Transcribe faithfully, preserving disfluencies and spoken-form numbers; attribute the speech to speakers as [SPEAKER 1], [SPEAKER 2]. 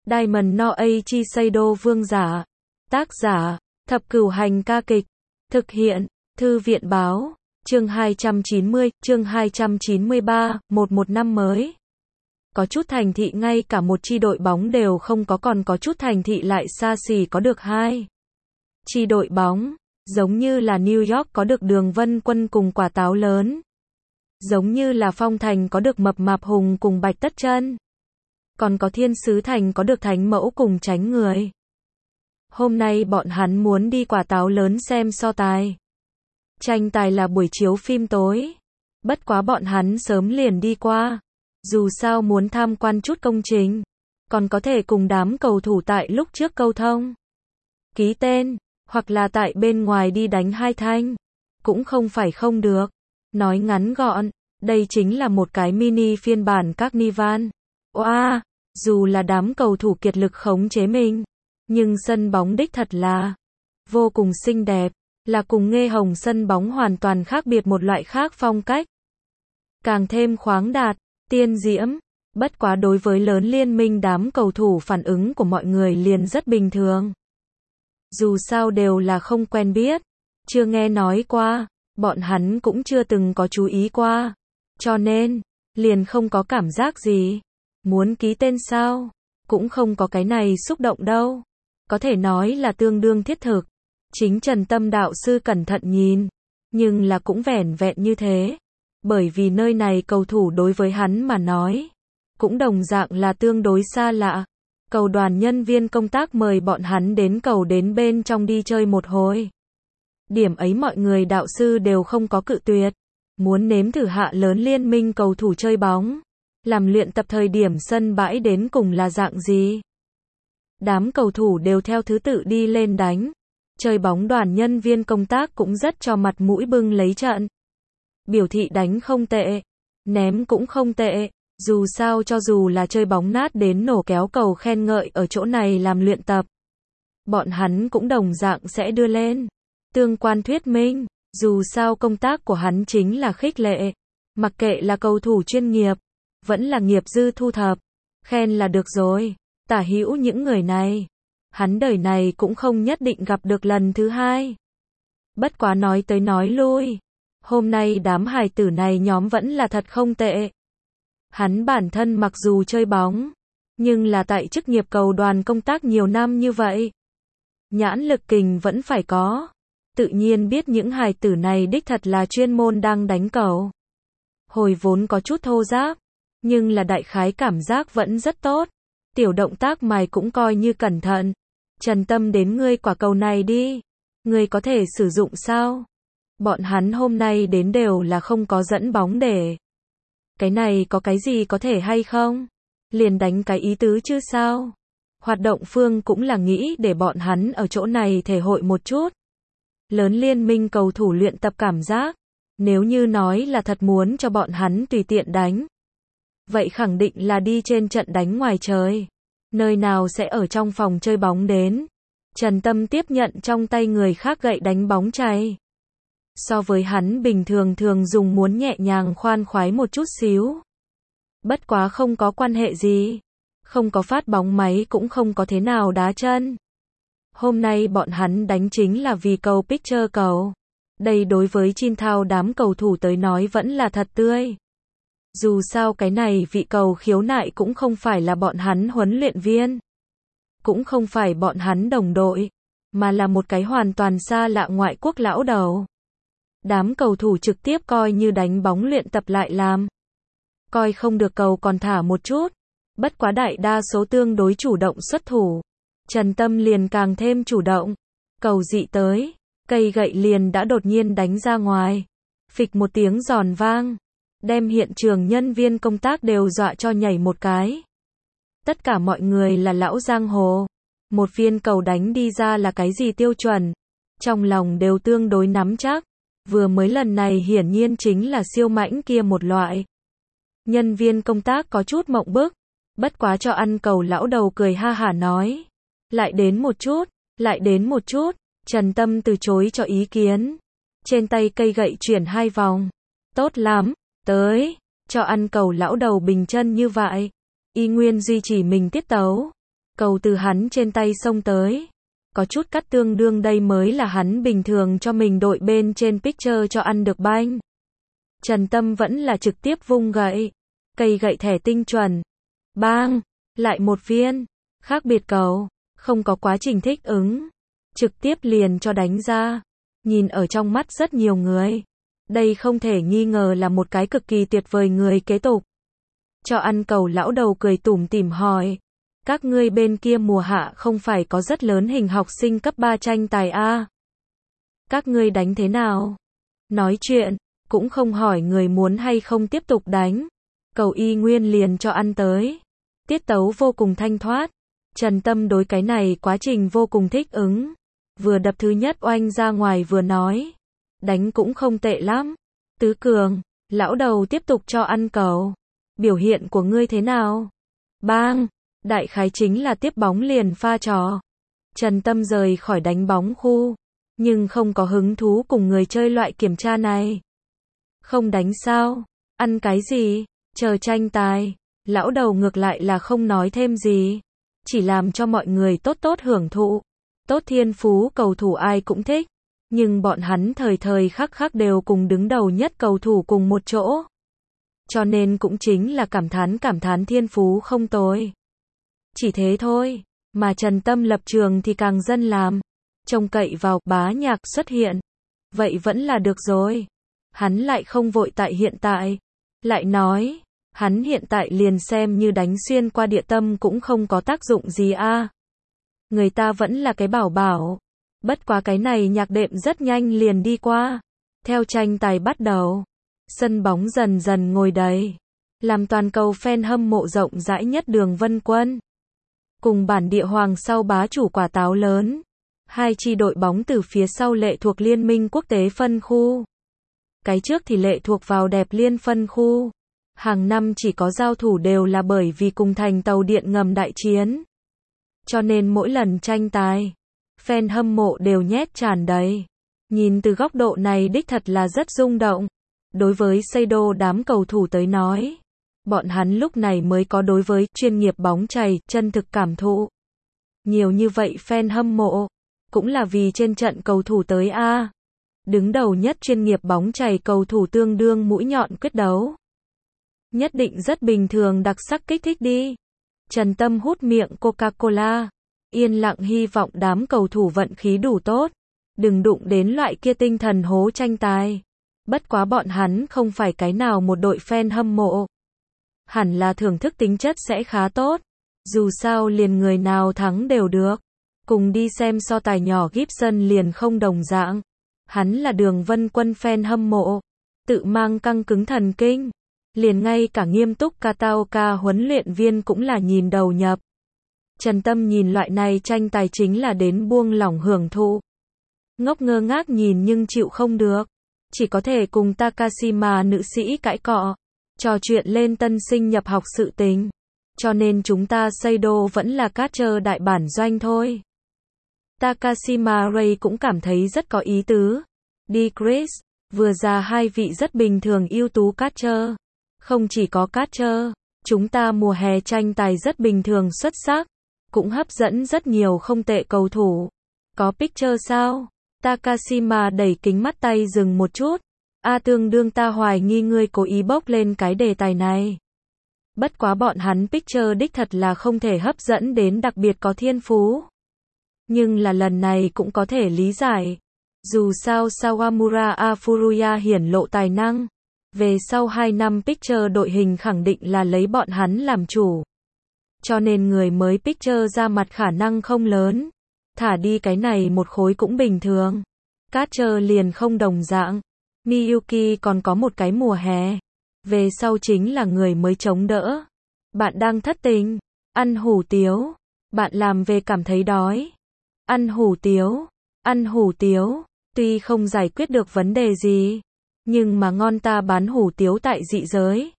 [SPEAKER 1] Diamond no Eiichi Seido Vương giả. Tác giả, Thập Cửu Hành ca kịch. Thực hiện, Thư viện báo. Chương hai trăm chín mươi, chương hai trăm chín mươi ba, một một năm mới. Có chút thành thị ngay cả một chi đội bóng đều không có, còn có chút thành thị lại xa xỉ có được hai chi đội bóng, giống như là New York có được Đường Vân Quân cùng Quả Táo Lớn, giống như là Phong Thành có được Mập Mạp Hùng cùng Bạch Tất Chân, còn có Thiên Sứ Thành có được Thánh Mẫu cùng Tránh Người. Hôm nay bọn hắn muốn đi Quả Táo Lớn xem so tài. Tranh tài là buổi chiếu phim tối. Bất quá bọn hắn sớm liền đi qua. Dù sao muốn tham quan chút công trình, còn có thể cùng đám cầu thủ tại lúc trước câu thông, ký tên, hoặc là tại bên ngoài đi đánh hai thanh. Cũng không phải không được. Nói ngắn gọn, đây chính là một cái mini phiên bản Carnival. Oa, dù là đám cầu thủ kiệt lực khống chế mình, nhưng sân bóng đích thật là vô cùng xinh đẹp, là cùng Nghe Hồng sân bóng hoàn toàn khác biệt một loại khác phong cách. Càng thêm khoáng đạt, tiên diễm. Bất quá đối với lớn liên minh đám cầu thủ phản ứng của mọi người liền rất bình thường. Dù sao đều là không quen biết, chưa nghe nói qua, bọn hắn cũng chưa từng có chú ý qua. Cho nên, liền không có cảm giác gì. Muốn ký tên sao? Cũng không có cái này xúc động đâu. Có thể nói là tương đương thiết thực. Chính Trần Tâm đạo sư cẩn thận nhìn, nhưng là cũng vẻn vẹn như thế. Bởi vì nơi này cầu thủ đối với hắn mà nói, cũng đồng dạng là tương đối xa lạ. Cầu đoàn nhân viên công tác mời bọn hắn đến cầu đến bên trong đi chơi một hồi. Điểm ấy mọi người đạo sư đều không có cự tuyệt. Muốn nếm thử hạ lớn liên minh cầu thủ chơi bóng, làm luyện tập thời điểm sân bãi đến cùng là dạng gì. Đám cầu thủ đều theo thứ tự đi lên đánh. Chơi bóng đoàn nhân viên công tác cũng rất cho mặt mũi bưng lấy trận. Biểu thị đánh không tệ, ném cũng không tệ, dù sao cho dù là chơi bóng nát đến nổ kéo cầu khen ngợi ở chỗ này làm luyện tập. Bọn hắn cũng đồng dạng sẽ đưa lên tương quan thuyết minh, dù sao công tác của hắn chính là khích lệ, mặc kệ là cầu thủ chuyên nghiệp, vẫn là nghiệp dư thu thập, khen là được rồi. Tả hữu những người này, hắn đời này cũng không nhất định gặp được lần thứ hai. Bất quá nói tới nói lui, hôm nay đám hài tử này nhóm vẫn là thật không tệ. Hắn bản thân mặc dù chơi bóng, nhưng là tại chức nghiệp cầu đoàn công tác nhiều năm như vậy. Nhãn lực kình vẫn phải có. Tự nhiên biết những hài tử này đích thật là chuyên môn đang đánh cầu. Hồi vốn có chút thô ráp, nhưng là đại khái cảm giác vẫn rất tốt. Tiểu động tác mày cũng coi như cẩn thận. Trần Tâm đến ngươi quả cầu này đi. Ngươi có thể sử dụng sao? Bọn hắn hôm nay đến đều là không có dẫn bóng để. Cái này có cái gì có thể hay không? Liền đánh cái ý tứ chứ sao? Hoạt động phương cũng là nghĩ để bọn hắn ở chỗ này thể hội một chút. Lớn liên minh cầu thủ luyện tập cảm giác. Nếu như nói là thật muốn cho bọn hắn tùy tiện đánh, vậy khẳng định là đi trên trận đánh ngoài trời. Nơi nào sẽ ở trong phòng chơi bóng đến. Trần Tâm tiếp nhận trong tay người khác gậy đánh bóng chay. So với hắn bình thường thường dùng muốn nhẹ nhàng khoan khoái một chút xíu. Bất quá không có quan hệ gì. Không có phát bóng máy cũng không có thế nào đá chân. Hôm nay bọn hắn đánh chính là vì cầu picture cầu. Đây đối với Chin Thao đám cầu thủ tới nói vẫn là thật tươi. Dù sao cái này vị cầu khiếu nại cũng không phải là bọn hắn huấn luyện viên. Cũng không phải bọn hắn đồng đội. Mà là một cái hoàn toàn xa lạ ngoại quốc lão đầu. Đám cầu thủ trực tiếp coi như đánh bóng luyện tập lại làm. Coi không được cầu còn thả một chút. Bất quá đại đa số tương đối chủ động xuất thủ. Trần Tâm liền càng thêm chủ động. Cầu dị tới. Cây gậy liền đã đột nhiên đánh ra ngoài. Phịch một tiếng giòn vang. Đem hiện trường nhân viên công tác đều dọa cho nhảy một cái. Tất cả mọi người là lão giang hồ. Một viên cầu đánh đi ra là cái gì tiêu chuẩn. Trong lòng đều tương đối nắm chắc. Vừa mới lần này hiển nhiên chính là siêu mãnh kia một loại. Nhân viên công tác có chút mộng bức. Bất quá cho ăn cầu lão đầu cười ha hả nói. Lại đến một chút, lại đến một chút. Trần Tâm từ chối cho ý kiến. Trên tay cây gậy chuyển hai vòng. Tốt lắm, tới. Cho ăn cầu lão đầu bình chân như vậy. Y nguyên duy trì mình tiết tấu. Cầu từ hắn trên tay xông tới. Có chút cắt tương đương đây mới là hắn bình thường cho mình đội bên trên picture cho ăn được banh. Trần Tâm vẫn là trực tiếp vung gậy. Cây gậy thẻ tinh chuẩn. Bang! Lại một viên. Khác biệt cầu. Không có quá trình thích ứng. Trực tiếp liền cho đánh ra. Nhìn ở trong mắt rất nhiều người. Đây không thể nghi ngờ là một cái cực kỳ tuyệt vời người kế tục. Cho ăn cầu lão đầu cười tủm tỉm hỏi. Các ngươi bên kia mùa hạ không phải có rất lớn hình học sinh cấp ba tranh tài a? Các ngươi đánh thế nào? Nói chuyện, cũng không hỏi người muốn hay không tiếp tục đánh. Cầu y nguyên liền cho ăn tới. Tiết tấu vô cùng thanh thoát. Trần Tâm đối cái này quá trình vô cùng thích ứng. Vừa đập thứ nhất oanh ra ngoài vừa nói. Đánh cũng không tệ lắm. Tứ cường, lão đầu tiếp tục cho ăn cầu. Biểu hiện của ngươi thế nào? Bang! Đại khái chính là tiếp bóng liền pha trò. Trần Tâm rời khỏi đánh bóng khu. Nhưng không có hứng thú cùng người chơi loại kiểm tra này. Không đánh sao? Ăn cái gì? Chờ tranh tài. Lão đầu ngược lại là không nói thêm gì. Chỉ làm cho mọi người tốt tốt hưởng thụ. Tốt thiên phú cầu thủ ai cũng thích. Nhưng bọn hắn thời thời khắc khắc đều cùng đứng đầu nhất cầu thủ cùng một chỗ. Cho nên cũng chính là cảm thán cảm thán thiên phú không tồi. Chỉ thế thôi. Mà Trần Tâm lập trường thì càng dân làm. Trông cậy vào bá nhạc xuất hiện. Vậy vẫn là được rồi. Hắn lại không vội tại hiện tại. Lại nói. Hắn hiện tại liền xem như đánh xuyên qua địa tâm cũng không có tác dụng gì a. Người ta vẫn là cái bảo bảo. Bất quá cái này nhạc đệm rất nhanh liền đi qua. Theo tranh tài bắt đầu. Sân bóng dần dần ngồi đầy. Làm toàn cầu fan hâm mộ rộng rãi nhất Đường Vân Quân. Cùng bản địa hoàng sau bá chủ quả táo lớn. Hai chi đội bóng từ phía sau lệ thuộc Liên minh quốc tế phân khu. Cái trước thì lệ thuộc vào đẹp liên phân khu. Hàng năm chỉ có giao thủ đều là bởi vì cùng thành tàu điện ngầm đại chiến. Cho nên mỗi lần tranh tài, fan hâm mộ đều nhét tràn đầy. Nhìn từ góc độ này đích thật là rất rung động. Đối với Seido đám cầu thủ tới nói, bọn hắn lúc này mới có đối với chuyên nghiệp bóng chày chân thực cảm thụ. Nhiều như vậy fan hâm mộ, cũng là vì trên trận cầu thủ tới a. Đứng đầu nhất chuyên nghiệp bóng chày cầu thủ tương đương mũi nhọn quyết đấu. Nhất định rất bình thường đặc sắc kích thích đi. Trần Tâm hút miệng Coca-Cola. Yên lặng hy vọng đám cầu thủ vận khí đủ tốt. Đừng đụng đến loại kia tinh thần hố tranh tài. Bất quá bọn hắn không phải cái nào một đội fan hâm mộ. Hẳn là thưởng thức tính chất sẽ khá tốt. Dù sao liền người nào thắng đều được. Cùng đi xem so tài nhỏ Gibson liền không đồng dạng. Hắn là Đường Vân Quân fan hâm mộ. Tự mang căng cứng thần kinh. Liền ngay cả nghiêm túc Kataoka huấn luyện viên cũng là nhìn đầu nhập. Trần Tâm nhìn loại này tranh tài chính là đến buông lỏng hưởng thụ. Ngốc ngơ ngác nhìn nhưng chịu không được. Chỉ có thể cùng Takashima nữ sĩ cãi cọ. Trò chuyện lên tân sinh nhập học sự tình. Cho nên chúng ta Seido vẫn là catcher đại bản doanh thôi. Takashima Ray cũng cảm thấy rất có ý tứ. Đi Chris, vừa ra hai vị rất bình thường ưu tú catcher. Không chỉ có catcher, chúng ta mùa hè tranh tài rất bình thường xuất sắc. Cũng hấp dẫn rất nhiều không tệ cầu thủ. Có picture sao? Takashima đẩy kính mắt tay dừng một chút. A tương đương ta hoài nghi ngươi cố ý bốc lên cái đề tài này. Bất quá bọn hắn picture đích thật là không thể hấp dẫn đến đặc biệt có thiên phú. Nhưng là lần này cũng có thể lý giải. Dù sao Sawamura Afuruya hiển lộ tài năng. Về sau hai năm picture đội hình khẳng định là lấy bọn hắn làm chủ. Cho nên người mới picture ra mặt khả năng không lớn. Thả đi cái này một khối cũng bình thường. Catcher liền không đồng dạng. Miyuki còn có một cái mùa hè. Về sau chính là người mới chống đỡ. Bạn đang thất tình. Ăn hủ tiếu. Bạn làm về cảm thấy đói. Ăn hủ tiếu. Ăn hủ tiếu. Tuy không giải quyết được vấn đề gì. Nhưng mà ngon ta bán hủ tiếu tại dị giới.